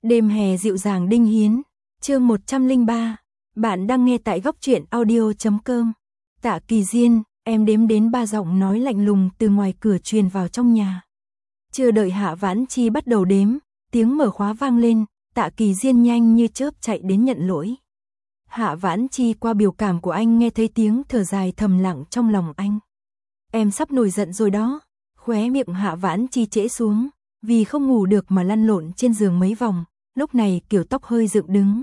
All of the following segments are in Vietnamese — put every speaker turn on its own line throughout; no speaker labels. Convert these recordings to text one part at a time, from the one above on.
Đêm hè dịu dàng Đinh Hiến, chương 103. Bạn đang nghe tại góc truyện audio.com. Tạ Kỳ Diên, em đếm đến 3 giọng nói lạnh lùng từ ngoài cửa truyền vào trong nhà. Chưa đợi Hạ Vãn Chi bắt đầu đếm, tiếng mở khóa vang lên, Tạ Kỳ Diên nhanh như chớp chạy đến nhận lỗi. Hạ Vãn Chi qua biểu cảm của anh nghe thấy tiếng thở dài thầm lặng trong lòng anh. Em sắp nổi giận rồi đó. Khóe miệng Hạ Vãn Chi trễ xuống, vì không ngủ được mà lăn lộn trên giường mấy vòng, lúc này kiểu tóc hơi dựng đứng.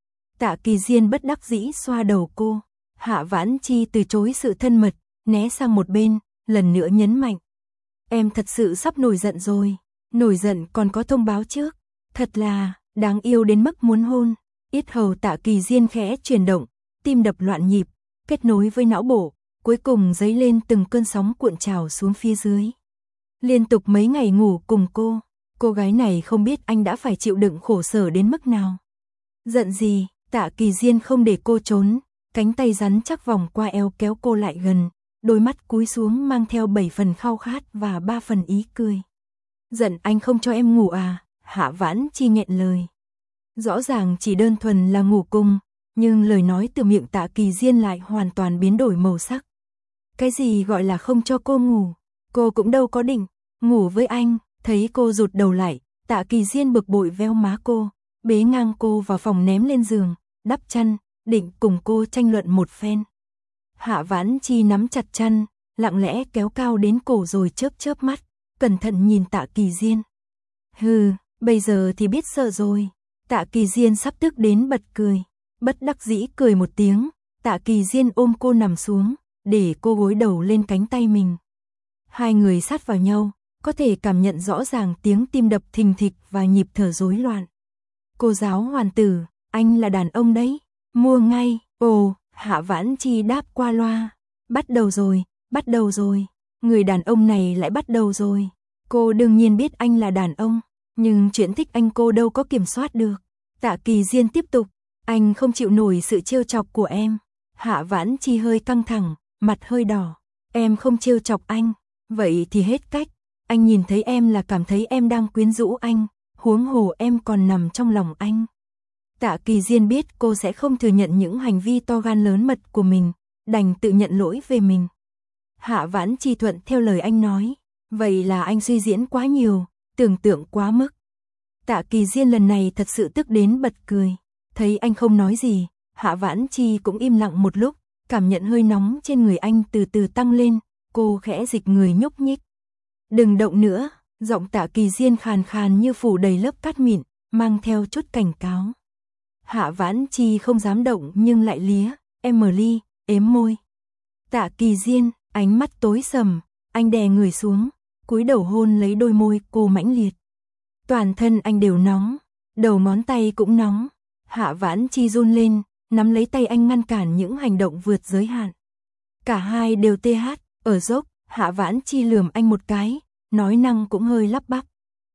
Tạ Kỳ Diên bất đắc dĩ xoa đầu cô. Hạ Vãn Chi từ chối sự thân mật, né sang một bên, lần nữa nhấn mạnh. Em thật sự sắp nổi giận rồi, nổi giận còn có thông báo trước, thật là đáng yêu đến mức muốn hôn. Yết hầu Tạ Kỳ Diên khẽ chuyển động, tim đập loạn nhịp, kết nối với não bộ, cuối cùng dấy lên từng cơn sóng cuộn trào xuống phía dưới. Liên tục mấy ngày ngủ cùng cô gái này không biết anh đã phải chịu đựng khổ sở đến mức nào. Giận gì, Tạ Kỳ Diên không để cô trốn, cánh tay rắn chắc vòng qua eo kéo cô lại gần, đôi mắt cúi xuống mang theo 7 phần khao khát và 3 phần ý cười. Giận anh không cho em ngủ à? Hạ Vãn Chi nghẹn lời. Rõ ràng chỉ đơn thuần là ngủ cùng, nhưng lời nói từ miệng Tạ Kỳ Diên lại hoàn toàn biến đổi màu sắc. Cái gì gọi là không cho cô ngủ? Cô cũng đâu có định ngủ với anh. Thấy cô rụt đầu lại, Tạ Kỳ Diên bực bội véo má cô, bế ngang cô vào phòng ném lên giường, đắp chăn, định cùng cô tranh luận một phen. Hạ Vãn Chi nắm chặt chăn, lặng lẽ kéo cao đến cổ rồi chớp chớp mắt, cẩn thận nhìn Tạ Kỳ Diên. Hừ, bây giờ thì biết sợ rồi. Tạ Kỳ Diên sắp tức đến bật cười, bất đắc dĩ cười một tiếng, Tạ Kỳ Diên ôm cô nằm xuống, để cô gối đầu lên cánh tay mình. Hai người sát vào nhau, có thể cảm nhận rõ ràng tiếng tim đập thình thịch và nhịp thở rối loạn. Cô giáo hoàn tử, anh là đàn ông đấy, mua ngay. Ồ, Hạ Vãn Chi đáp qua loa. Bắt đầu rồi, người đàn ông này lại bắt đầu rồi. Cô đương nhiên biết anh là đàn ông, nhưng chuyện thích anh cô đâu có kiểm soát được. Tạ Kỳ Diên tiếp tục, anh không chịu nổi sự trêu chọc của em. Hạ Vãn Chi hơi căng thẳng, mặt hơi đỏ. Em không trêu chọc anh, vậy thì hết cách. Anh nhìn thấy em là cảm thấy em đang quyến rũ anh, huống hồ em còn nằm trong lòng anh. Tạ Kỳ Diên biết cô sẽ không thừa nhận những hành vi to gan lớn mật của mình, đành tự nhận lỗi về mình. Hạ Vãn Chi thuận theo lời anh nói, vậy là anh suy diễn quá nhiều, tưởng tượng quá mức. Tạ Kỳ Diên lần này thật sự tức đến bật cười, thấy anh không nói gì, Hạ Vãn Chi cũng im lặng một lúc, cảm nhận hơi nóng trên người anh từ từ tăng lên, cô khẽ dịch người nhúc nhích. Đừng động nữa, giọng Tạ Kỳ Diên khàn khàn như phủ đầy lớp cát mịn, mang theo chút cảnh cáo. Hạ Vãn Chi không dám động nhưng lại lía, Emily, ếm môi. Tạ Kỳ Diên, ánh mắt tối sầm, anh đè người xuống, cúi đầu hôn lấy đôi môi cô mãnh liệt. Toàn thân anh đều nóng, đầu ngón tay cũng nóng. Hạ Vãn Chi run lên, nắm lấy tay anh ngăn cản những hành động vượt giới hạn. Cả hai đều tê hát, ở dốc. Hạ Vãn Chi lườm anh một cái, nói năng cũng hơi lắp bắp.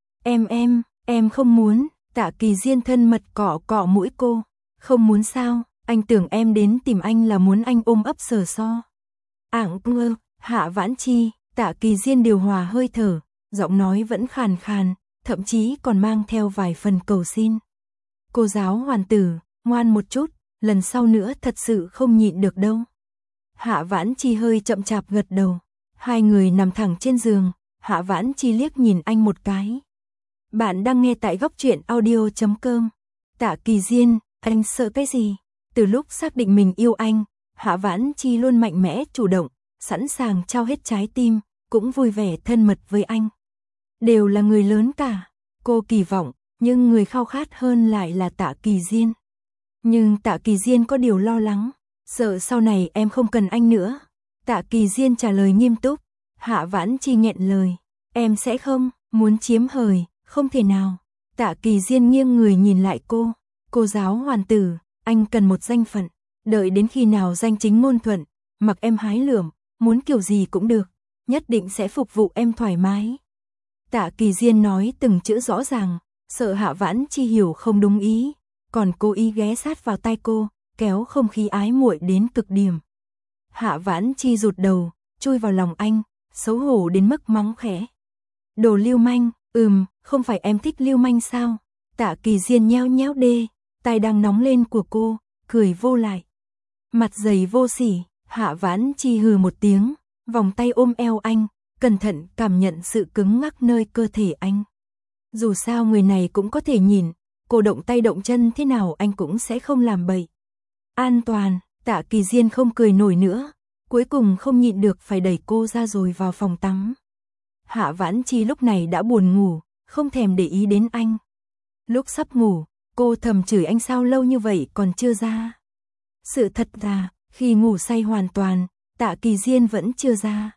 Em không muốn. Tạ Kỳ Diên thân mật cọ cọ mũi cô. Không muốn sao, anh tưởng em đến tìm anh là muốn anh ôm ấp sờ so. Ngơ, Hạ Vãn Chi, Tạ Kỳ Diên điều hòa hơi thở, giọng nói vẫn khàn khàn, thậm chí còn mang theo vài phần cầu xin. Cô giáo hoàn tử, ngoan một chút, lần sau nữa thật sự không nhịn được đâu. Hạ Vãn Chi hơi chậm chạp gật đầu. Hai người nằm thẳng trên giường, Hạ Vãn Chi liếc nhìn anh một cái. Bạn đang nghe tại góc truyện audio.com. Tạ Kỳ Diên, anh sợ cái gì? Từ lúc xác định mình yêu anh, Hạ Vãn Chi luôn mạnh mẽ chủ động, sẵn sàng trao hết trái tim, cũng vui vẻ thân mật với anh. Đều là người lớn cả, cô kỳ vọng, nhưng người khao khát hơn lại là Tạ Kỳ Diên. Nhưng Tạ Kỳ Diên có điều lo lắng, sợ sau này em không cần anh nữa. Tạ Kỳ Diên trả lời nghiêm túc. Hạ Vãn Chi nghẹn lời. Em sẽ không, muốn chiếm hời, không thể nào. Tạ Kỳ Diên nghiêng người nhìn lại cô. Cô giáo hoàn tử, anh cần một danh phận. Đợi đến khi nào danh chính ngôn thuận, mặc em hái lượm, muốn kiểu gì cũng được. Nhất định sẽ phục vụ em thoải mái. Tạ Kỳ Diên nói từng chữ rõ ràng, sợ Hạ Vãn Chi hiểu không đúng ý. Còn cố ý ghé sát vào tai cô, kéo không khí ái muội đến cực điểm. Hạ Vãn Chi rụt đầu, chui vào lòng anh, xấu hổ đến mức mắng khẽ. Đồ lưu manh, không phải em thích lưu manh sao? Tạ Kỳ Diên nheo nheo đê, tai đang nóng lên của cô, cười vô lại. Mặt dày vô sỉ, Hạ Vãn Chi hừ một tiếng, vòng tay ôm eo anh, cẩn thận cảm nhận sự cứng ngắc nơi cơ thể anh. Dù sao người này cũng có thể nhìn, cô động tay động chân thế nào anh cũng sẽ không làm bậy. An toàn, Tạ Kỳ Diên không cười nổi nữa, cuối cùng không nhịn được phải đẩy cô ra rồi vào phòng tắm. Hạ Vãn Chi lúc này đã buồn ngủ, không thèm để ý đến anh. Lúc sắp ngủ, cô thầm chửi anh sao lâu như vậy còn chưa ra. Sự thật là, khi ngủ say hoàn toàn, Tạ Kỳ Diên vẫn chưa ra.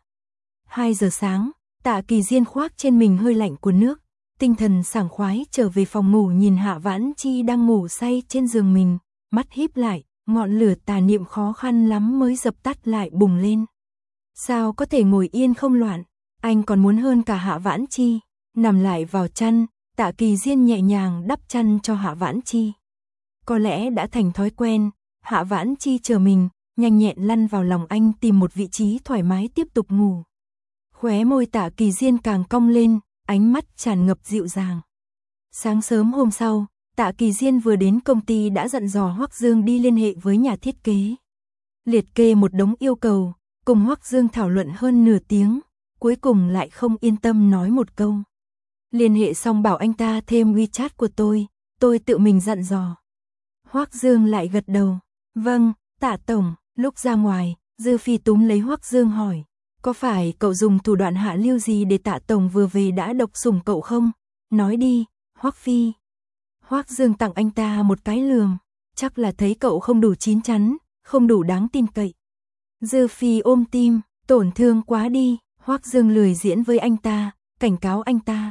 2 giờ sáng, Tạ Kỳ Diên khoác trên mình hơi lạnh của nước, tinh thần sảng khoái trở về phòng ngủ nhìn Hạ Vãn Chi đang ngủ say trên giường mình, mắt híp lại, ngọn lửa tà niệm khó khăn lắm mới dập tắt lại bùng lên. Sao có thể ngồi yên không loạn, anh còn muốn hơn cả Hạ Vãn Chi. Nằm lại vào chăn, Tạ Kỳ Diên nhẹ nhàng đắp chăn cho Hạ Vãn Chi. Có lẽ đã thành thói quen, Hạ Vãn Chi chờ mình, nhanh nhẹn lăn vào lòng anh tìm một vị trí thoải mái tiếp tục ngủ. Khóe môi Tạ Kỳ Diên càng cong lên, ánh mắt tràn ngập dịu dàng. Sáng sớm hôm sau, Tạ Kỳ Diên vừa đến công ty đã dặn dò Hoắc Dương đi liên hệ với nhà thiết kế. Liệt kê một đống yêu cầu, cùng Hoắc Dương thảo luận hơn nửa tiếng, cuối cùng lại không yên tâm nói một câu. Liên hệ xong bảo anh ta thêm WeChat của tôi tự mình dặn dò. Hoắc Dương lại gật đầu. Vâng, Tạ tổng. Lúc ra ngoài, Dư Phi túm lấy Hoắc Dương hỏi, có phải cậu dùng thủ đoạn hạ lưu gì để Tạ tổng vừa về đã độc sủng cậu không? Nói đi, Hoắc Phi. Hoắc Dương tặng anh ta một cái lườm, chắc là thấy cậu không đủ chín chắn, không đủ đáng tin cậy. Dư Phi ôm tim, tổn thương quá đi. Hoắc Dương lười diễn với anh ta, cảnh cáo anh ta.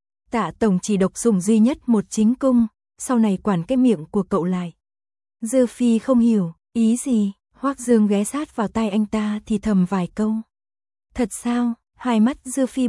Tạ tổng chỉ độc sủng duy nhất một chính cung, sau này quản cái miệng của cậu lại. Dư Phi không hiểu, ý gì? Hoắc Dương ghé sát vào tai anh ta thì thầm vài câu. Thật sao? Hai mắt Dư Phi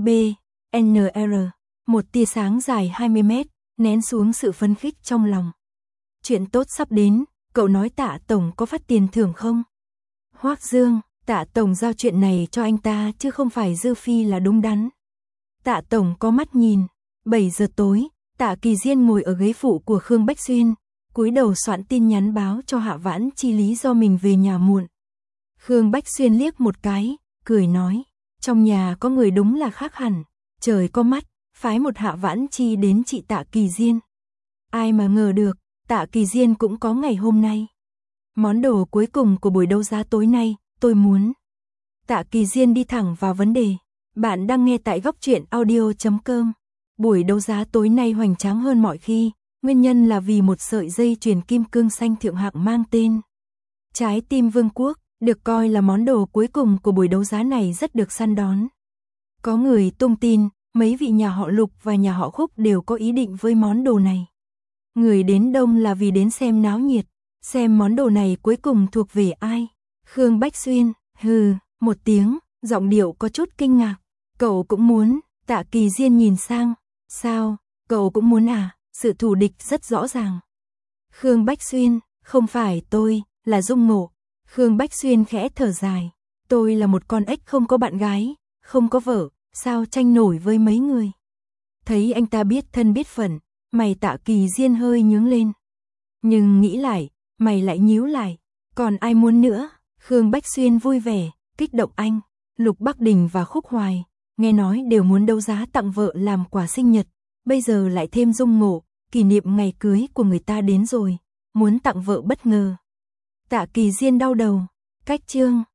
BNR, một tia sáng dài 20 mét, nén xuống sự phấn khích trong lòng. Chuyện tốt sắp đến, cậu nói Tạ tổng có phát tiền thưởng không? Hoắc Dương, Tạ tổng giao chuyện này cho anh ta chứ không phải Dư Phi là đúng đắn. Tạ tổng có mắt nhìn. 7 giờ tối, Tạ Kỳ Diên ngồi ở ghế phụ của Khương Bách Xuyên, cúi đầu soạn tin nhắn báo cho Hạ Vãn Chi lý do mình về nhà muộn. Khương Bách Xuyên liếc một cái, cười nói, trong nhà có người đúng là khác hẳn, trời có mắt, phái một Hạ Vãn Chi đến chị Tạ Kỳ Diên. Ai mà ngờ được, Tạ Kỳ Diên cũng có ngày hôm nay. Món đồ cuối cùng của buổi đấu giá tối nay, tôi muốn. Tạ Kỳ Diên đi thẳng vào vấn đề. Bạn đang nghe tại góc truyện audio.com. Buổi đấu giá tối nay hoành tráng hơn mọi khi, nguyên nhân là vì một sợi dây chuyền kim cương xanh thượng hạng mang tên Trái tim Vương quốc, được coi là món đồ cuối cùng của buổi đấu giá này rất được săn đón. Có người tung tin, mấy vị nhà họ Lục và nhà họ Khúc đều có ý định với món đồ này. Người đến đông là vì đến xem náo nhiệt, xem món đồ này cuối cùng thuộc về ai. Khương Bách Xuyên, hừ, một tiếng, giọng điệu có chút kinh ngạc. Cậu cũng muốn? Tạ Kỳ Diên nhìn sang. Sao, cậu cũng muốn à? Sự thù địch rất rõ ràng. Khương Bách Xuyên, không phải tôi, là Dung Ngộ. Khương Bách Xuyên khẽ thở dài. Tôi là một con ếch không có bạn gái, không có vợ, sao tranh nổi với mấy người. Thấy anh ta biết thân biết phận, mày Tạ Kỳ Diên hơi nhướng lên. Nhưng nghĩ lại, mày lại nhíu lại. Còn ai muốn nữa? Khương Bách Xuyên vui vẻ, kích động anh. Lục Bắc Đình và Khúc Hoài, nghe nói đều muốn đấu giá tặng vợ làm quà sinh nhật. Bây giờ lại thêm Dung Ngộ, kỷ niệm ngày cưới của người ta đến rồi, muốn tặng vợ bất ngờ. Tạ Kỳ Diên đau đầu, cách chương.